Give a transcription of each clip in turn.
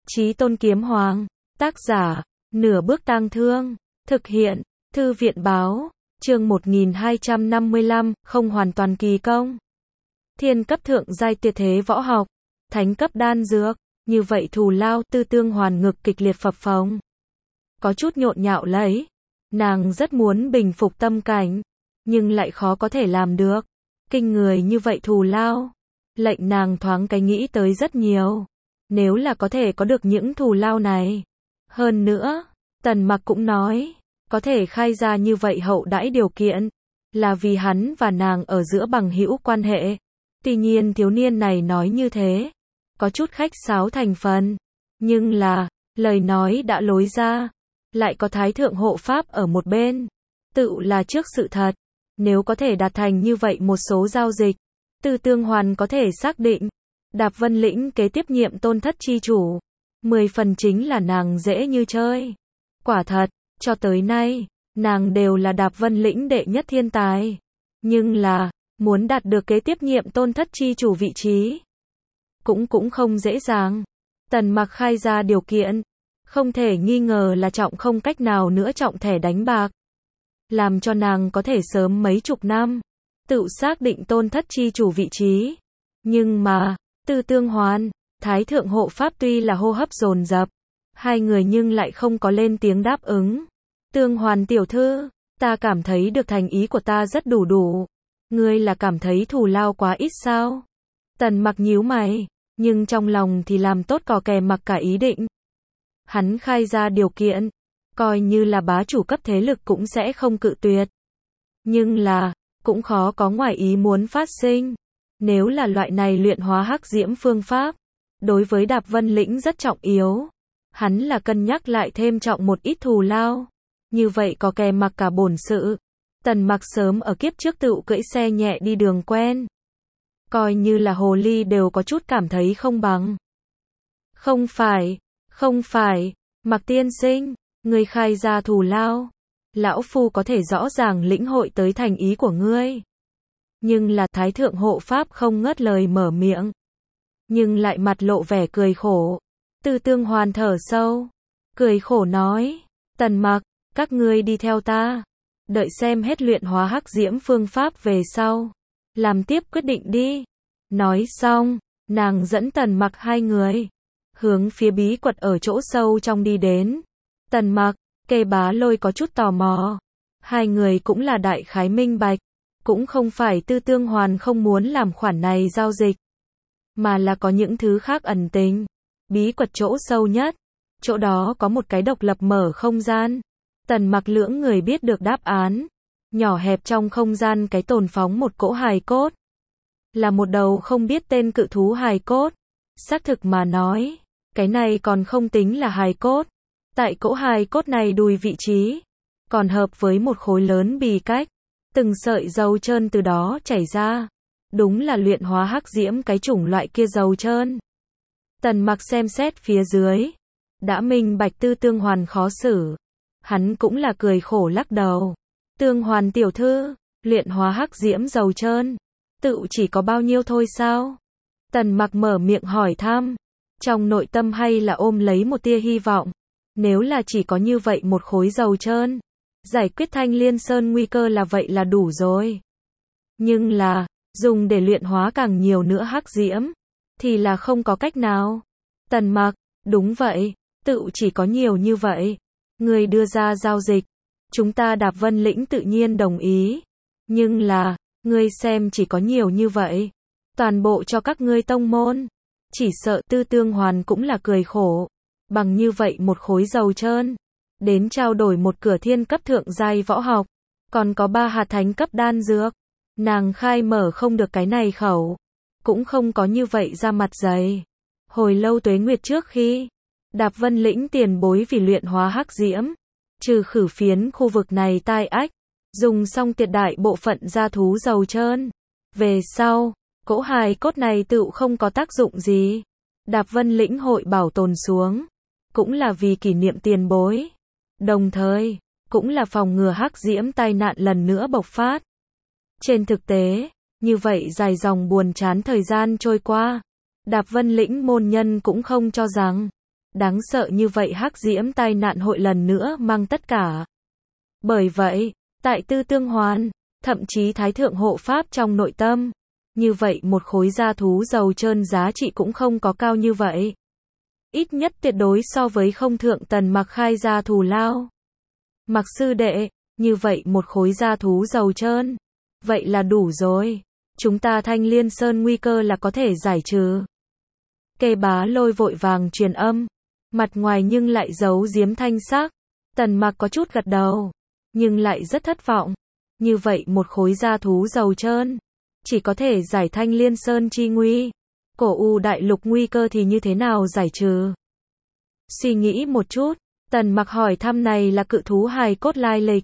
Chí Tôn Kiếm Hoàng, tác giả, Nửa Bước Tang Thương, thực hiện, Thư viện báo, chương 1255, không hoàn toàn kỳ công. Thiên cấp thượng giai tuyệt thế võ học, thánh cấp đan dược, như vậy thù lao. Tư Tương Hoàn ngực kịch liệt phập phồng, có chút nhộn nhạo lấy. Nàng rất muốn bình phục tâm cảnh, nhưng lại khó có thể làm được. Kinh người như vậy thù lao, lệnh nàng thoáng cái nghĩ tới rất nhiều. Nếu là có thể có được những thù lao này. Hơn nữa, Tần Mặc cũng nói, có thể khai ra như vậy hậu đãi điều kiện, là vì hắn và nàng ở giữa bằng hữu quan hệ. Tuy nhiên thiếu niên này nói như thế, có chút khách sáo thành phần, nhưng là, lời nói đã lối ra, lại có Thái Thượng hộ pháp ở một bên, tự là trước sự thật. Nếu có thể đạt thành như vậy một số giao dịch, Tư Tương Hoàn có thể xác định, Đạp Vân Lĩnh kế tiếp nhiệm tôn thất chi chủ, 10 phần chính là nàng dễ như chơi. Quả thật, cho tới nay, nàng đều là Đạp Vân Lĩnh đệ nhất thiên tài. Nhưng là, muốn đạt được kế tiếp nhiệm tôn thất chi chủ vị trí, cũng không dễ dàng. Tần Mặc khai ra điều kiện, không thể nghi ngờ là trọng không cách nào nữa trọng thẻ đánh bạc. Làm cho nàng có thể sớm mấy chục năm, tự xác định tôn thất chi chủ vị trí. Nhưng mà, Tư Tương Hoàn, Thái Thượng hộ pháp tuy là hô hấp dồn dập, hai người nhưng lại không có lên tiếng đáp ứng. Tương Hoàn tiểu thư, ta cảm thấy được thành ý của ta rất đủ. Ngươi là cảm thấy thù lao quá ít sao? Tần Mặc nhíu mày, nhưng trong lòng thì làm tốt cò kè mặc cả ý định. Hắn khai ra điều kiện, coi như là bá chủ cấp thế lực cũng sẽ không cự tuyệt. Nhưng là, cũng khó có ngoài ý muốn phát sinh. Nếu là loại này luyện hóa hắc diễm phương pháp, đối với Đạp Vân Lĩnh rất trọng yếu. Hắn là cân nhắc lại thêm trọng một ít thù lao. Như vậy có kè mặc cả bổn sự. Tần Mặc sớm ở kiếp trước tự cưỡi xe nhẹ đi đường quen. Coi như là hồ ly đều có chút cảm thấy không bằng. Không phải, Mặc tiên sinh, ngươi khai ra thù lao. Lão Phu có thể rõ ràng lĩnh hội tới thành ý của ngươi. Nhưng là Thái Thượng hộ pháp không ngớt lời mở miệng. Nhưng lại mặt lộ vẻ cười khổ. Tư Tương Hoàn thở sâu, cười khổ nói, Tần Mặc, các ngươi đi theo ta. Đợi xem hết luyện hóa hắc diễm phương pháp về sau. Làm tiếp quyết định đi. Nói xong, nàng dẫn Tần Mặc hai người hướng phía bí quật ở chỗ sâu trong đi đến. Tần Mặc, Kê Bá Lôi có chút tò mò. Hai người cũng là đại khái minh bạch. Cũng không phải Tư Tương Hoàn không muốn làm khoản này giao dịch, mà là có những thứ khác ẩn tình. Bí quật chỗ sâu nhất, chỗ đó có một cái độc lập mở không gian. Tần Mặc lưỡng người biết được đáp án. Nhỏ hẹp trong không gian cái tồn phóng một cỗ hài cốt. Là một đầu không biết tên cự thú hài cốt. Xác thực mà nói, cái này còn không tính là hài cốt. Tại cỗ hài cốt này đùi vị trí, còn hợp với một khối lớn bì cách. Từng sợi dầu trơn từ đó chảy ra. Đúng là luyện hóa hắc diễm cái chủng loại kia dầu trơn. Tần Mặc xem xét phía dưới, đã minh bạch Tư Tương Hoàn khó xử. Hắn cũng là cười khổ lắc đầu. Tương Hoàn tiểu thư, luyện hóa hắc diễm dầu trơn, tự chỉ có bao nhiêu thôi sao? Tần Mặc mở miệng hỏi thăm, trong nội tâm hay là ôm lấy một tia hy vọng. Nếu là chỉ có như vậy một khối dầu trơn, giải quyết Thanh Liên Sơn nguy cơ là vậy là đủ rồi. Nhưng là, dùng để luyện hóa càng nhiều nữa hắc diễm, thì là không có cách nào. Tần Mặc, đúng vậy, tự chỉ có nhiều như vậy. Người đưa ra giao dịch, chúng ta Đạp Vân Lĩnh tự nhiên đồng ý. Nhưng là, ngươi xem chỉ có nhiều như vậy, toàn bộ cho các ngươi tông môn. Chỉ sợ Tư Tương Hoàn cũng là cười khổ. Bằng như vậy một khối dầu trơn, đến trao đổi một cửa thiên cấp thượng giai võ học, còn có 3 hạt thánh cấp đan dược. Nàng khai mở không được cái này khẩu, cũng không có như vậy ra mặt dày. Hồi lâu tuế nguyệt trước khi Đạp Vân Lĩnh tiền bối vì luyện hóa hắc diễm, trừ khử phiến khu vực này tai ách, dùng xong tuyệt đại bộ phận gia thú dầu trơn. Về sau, cỗ hài cốt này tự không có tác dụng gì. Đạp Vân Lĩnh hội bảo tồn xuống, cũng là vì kỷ niệm tiền bối. Đồng thời, cũng là phòng ngừa hắc diễm tai nạn lần nữa bộc phát. Trên thực tế, như vậy dài dòng buồn chán thời gian trôi qua, Đạp Vân Lĩnh môn nhân cũng không cho rằng Đáng sợ như vậy hắc diễm tai nạn hội lần nữa mang tất cả. Bởi vậy, tại Tư Tương Hoàn, thậm chí Thái Thượng Hộ Pháp trong nội tâm, như vậy một khối da thú dầu trơn giá trị cũng không có cao như vậy. Ít nhất tuyệt đối so với không thượng Tần Mặc khai ra thù lao. Mặc sư đệ, như vậy một khối da thú dầu trơn. Vậy là đủ rồi. Chúng ta Thanh Liên Sơn nguy cơ là có thể giải trừ. Kê Bá Lôi vội vàng truyền âm. Mặt ngoài nhưng lại giấu giếm thanh sắc. Tần Mặc có chút gật đầu. Nhưng lại rất thất vọng. Như vậy một khối da thú dầu trơn. Chỉ có thể giải Thanh Liên Sơn chi nguy. Cổ U đại lục nguy cơ thì như thế nào giải trừ? Suy nghĩ một chút. Tần Mặc hỏi thăm này là cự thú hài cốt lai lịch.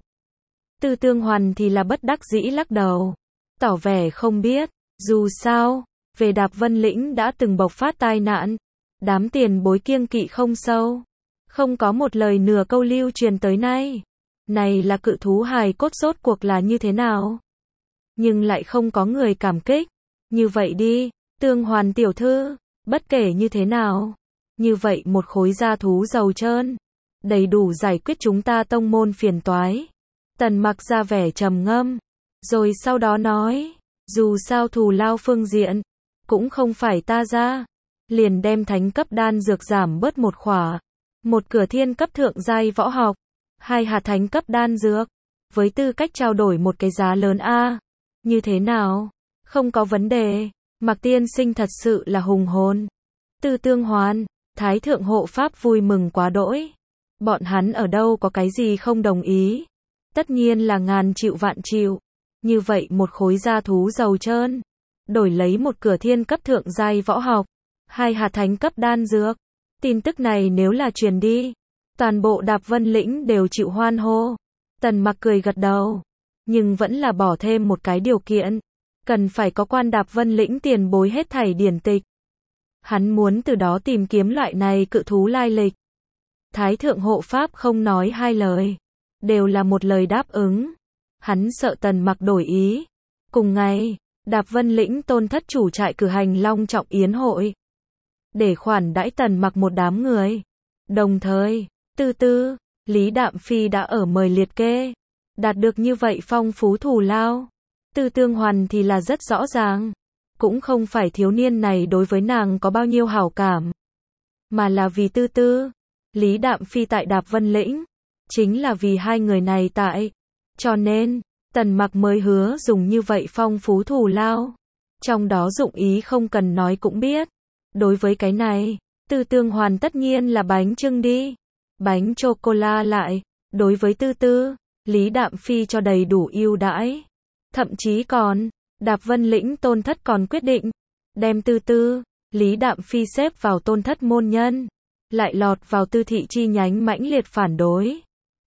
Tư Tương Hoàn thì là bất đắc dĩ lắc đầu. Tỏ vẻ không biết. Dù sao, về Đạp Vân Lĩnh đã từng bộc phát tai nạn. Đám tiền bối kiêng kỵ không sâu. Không có một lời nửa câu lưu truyền tới nay. Này là cự thú hài cốt rốt cuộc là như thế nào? Nhưng lại không có người cảm kích. Như vậy đi, Tương Hoàn tiểu thư, bất kể như thế nào. Như vậy một khối da thú dầu trơn. Đầy đủ giải quyết chúng ta tông môn phiền toái. Tần Mặc ra vẻ trầm ngâm. Rồi sau đó nói, dù sao thù lao phương diện, cũng không phải ta ra. Liền đem thánh cấp đan dược giảm bớt một khỏa. Một cửa thiên cấp thượng giai võ học. 2 hạt thánh cấp đan dược. Với tư cách trao đổi một cái giá lớn a. Như thế nào? Không có vấn đề. Mạc tiên sinh thật sự là hùng hồn. Tư Tương Hoàn, Thái Thượng Hộ Pháp vui mừng quá đỗi. Bọn hắn ở đâu có cái gì không đồng ý. Tất nhiên là ngàn chịu vạn chịu. Như vậy một khối da thú dầu trơn. Đổi lấy một cửa thiên cấp thượng giai võ học. 2 hạt thánh cấp đan dược. Tin tức này nếu là truyền đi. Toàn bộ Đạp Vân Lĩnh đều chịu hoan hô. Tần Mặc cười gật đầu. Nhưng vẫn là bỏ thêm một cái điều kiện. Cần phải có quan Đạp Vân Lĩnh tiền bối hết thảy điển tịch. Hắn muốn từ đó tìm kiếm loại này cự thú lai lịch. Thái Thượng Hộ Pháp không nói hai lời. Đều là một lời đáp ứng. Hắn sợ Tần Mặc đổi ý. Cùng ngày, Đạp Vân Lĩnh tôn thất chủ trại cử hành long trọng yến hội. Để khoản đãi Tần Mặc một đám người. Đồng thời, Tư, Lý Đạm Phi đã ở mời liệt kê. Đạt được như vậy phong phú thù lao. Tư Tương Hoàn thì là rất rõ ràng. Cũng không phải thiếu niên này đối với nàng có bao nhiêu hảo cảm. Mà là vì Tư, Lý Đạm Phi tại Đạp Vân Lĩnh. Chính là vì hai người này tại. Cho nên, Tần Mặc mới hứa dùng như vậy phong phú thù lao. Trong đó dụng ý không cần nói cũng biết. Đối với cái này, Tư Tương Hoàn tất nhiên là bánh chưng đi. Bánh chocola lại. Đối với Tư, Lý Đạm Phi cho đầy đủ ưu đãi. Thậm chí còn, Đạp Vân Lĩnh tôn thất còn quyết định. Đem Tư, Lý Đạm Phi xếp vào tôn thất môn nhân. Lại lọt vào Tư thị chi nhánh mãnh liệt phản đối.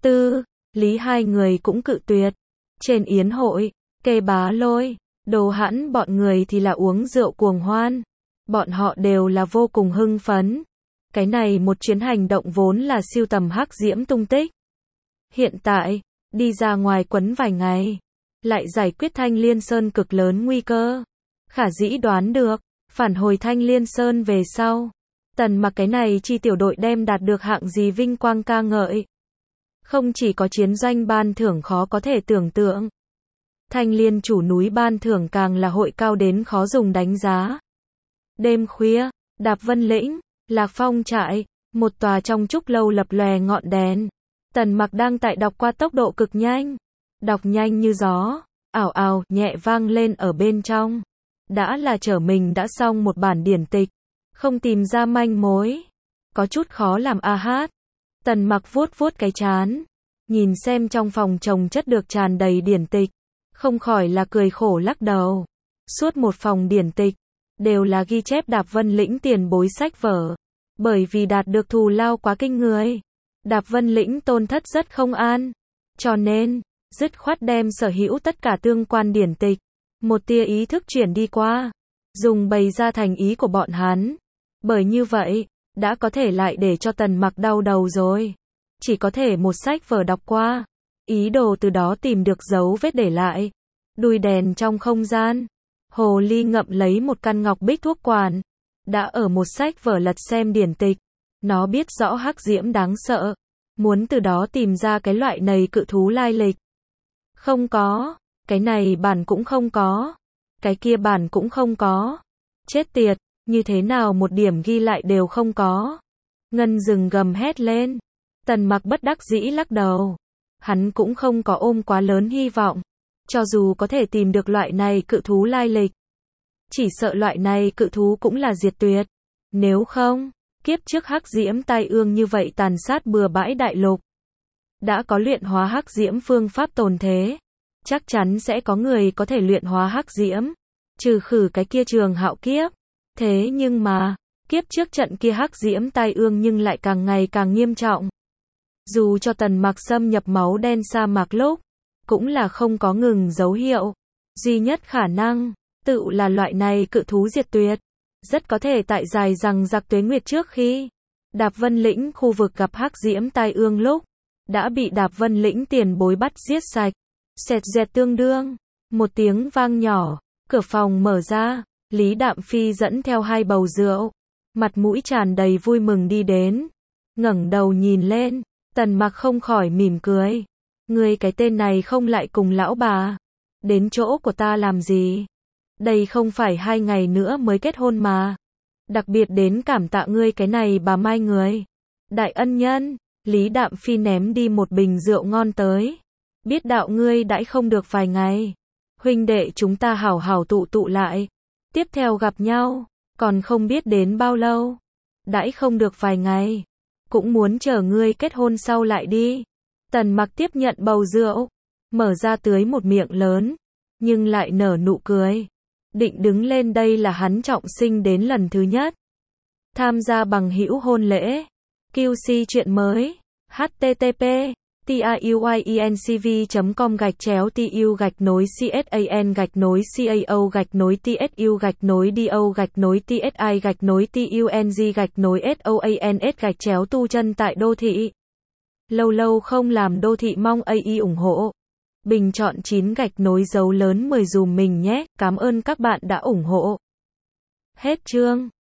Lý hai người cũng cự tuyệt. Trên yến hội, Kê Bá Lôi, Đồ Hãn bọn người thì là uống rượu cuồng hoan. Bọn họ đều là vô cùng hưng phấn. Cái này một chuyến hành động vốn là siêu tầm hắc diễm tung tích. Hiện tại, đi ra ngoài quấn vài ngày. Lại giải quyết Thanh Liên Sơn cực lớn nguy cơ. Khả dĩ đoán được, phản hồi Thanh Liên Sơn về sau. Tần Mặc cái này chi tiểu đội đem đạt được hạng gì vinh quang ca ngợi. Không chỉ có chiến doanh ban thưởng khó có thể tưởng tượng. Thanh Liên chủ núi ban thưởng càng là hội cao đến khó dùng đánh giá. Đêm khuya, Đạp Vân Lĩnh, Lạc Phong trại, một tòa trong trúc lâu lập lòe ngọn đèn. Tần Mặc đang tại đọc qua tốc độ cực nhanh. Đọc nhanh như gió, ảo ảo nhẹ vang lên ở bên trong. Đã là trở mình đã xong một bản điển tịch. Không tìm ra manh mối. Có chút khó làm a hát. Tần Mặc vuốt cái trán. Nhìn xem trong phòng chồng chất được tràn đầy điển tịch. Không khỏi là cười khổ lắc đầu. Suốt một phòng điển tịch. Đều là ghi chép Đạp Vân Lĩnh tiền bối sách vở. Bởi vì đạt được thù lao quá kinh người. Đạp Vân Lĩnh tôn thất rất không an. Cho nên, dứt khoát đem sở hữu tất cả tương quan điển tịch. Một tia ý thức chuyển đi qua. Dùng bày ra thành ý của bọn hắn. Bởi như vậy, đã có thể lại để cho Tần Mặc đau đầu rồi. Chỉ có thể một sách vở đọc qua. Ý đồ từ đó tìm được dấu vết để lại. Đuôi đèn trong không gian. Hồ ly ngậm lấy một căn ngọc bích thuốc quản. Đã ở một sách vở lật xem điển tịch. Nó biết rõ hắc diễm đáng sợ, muốn từ đó tìm ra cái loại này cự thú lai lịch. Không có, cái này bản cũng không có, cái kia bản cũng không có. Chết tiệt, như thế nào một điểm ghi lại đều không có. Ngân rừng gầm hét lên. Tần Mặc bất đắc dĩ lắc đầu. Hắn cũng không có ôm quá lớn hy vọng. Cho dù có thể tìm được loại này cự thú lai lịch, chỉ sợ loại này cự thú cũng là diệt tuyệt. Nếu không, kiếp trước hắc diễm tai ương như vậy tàn sát bừa bãi đại lục. Đã có luyện hóa hắc diễm phương pháp tồn thế. Chắc chắn sẽ có người có thể luyện hóa hắc diễm. Trừ khử cái kia Trường Hạo kiếp. Thế nhưng mà, kiếp trước trận kia hắc diễm tai ương nhưng lại càng ngày càng nghiêm trọng. Dù cho Tần Mặc xâm nhập máu đen sa mạc lúc, cũng là không có ngừng dấu hiệu. Duy nhất khả năng, tự là loại này cự thú diệt tuyệt. Rất có thể tại dài rằng giặc tuế nguyệt trước khi Đạp Vân Lĩnh khu vực gặp hắc diễm tai ương lúc, đã bị Đạp Vân Lĩnh tiền bối bắt giết sạch. Xẹt dẹt tương đương, một tiếng vang nhỏ, cửa phòng mở ra, Lý Đạm Phi dẫn theo 2 bầu rượu, mặt mũi tràn đầy vui mừng đi đến, ngẩng đầu nhìn lên, Tần Mặc không khỏi mỉm cười. Ngươi cái tên này không lại cùng lão bà đến chỗ của ta làm gì? Đây không phải 2 ngày nữa mới kết hôn mà. Đặc biệt đến cảm tạ ngươi cái này bà Mai người. Đại ân nhân, Lý Đạm Phi ném đi một bình rượu ngon tới. Biết đạo ngươi đãi không được vài ngày. Huynh đệ chúng ta hảo hảo tụ tụ lại. Tiếp theo gặp nhau, còn không biết đến bao lâu. Đãi không được vài ngày. Cũng muốn chờ ngươi kết hôn sau lại đi. Tần Mặc tiếp nhận bầu rượu, mở ra tưới một miệng lớn, nhưng lại nở nụ cười. Định đứng lên, đây là hắn trọng sinh đến lần thứ nhất tham gia bằng hữu hôn lễ. QC chuyện mới. http tuyen.com/TU-CAO-TU-TSU-TSI-TUNG-TUNG tại đô thị. Lâu lâu không làm đô thị mong AI ủng hộ. Bình chọn 9 dấu lớn 10 dùm mình nhé. Cảm ơn các bạn đã ủng hộ. Hết chương.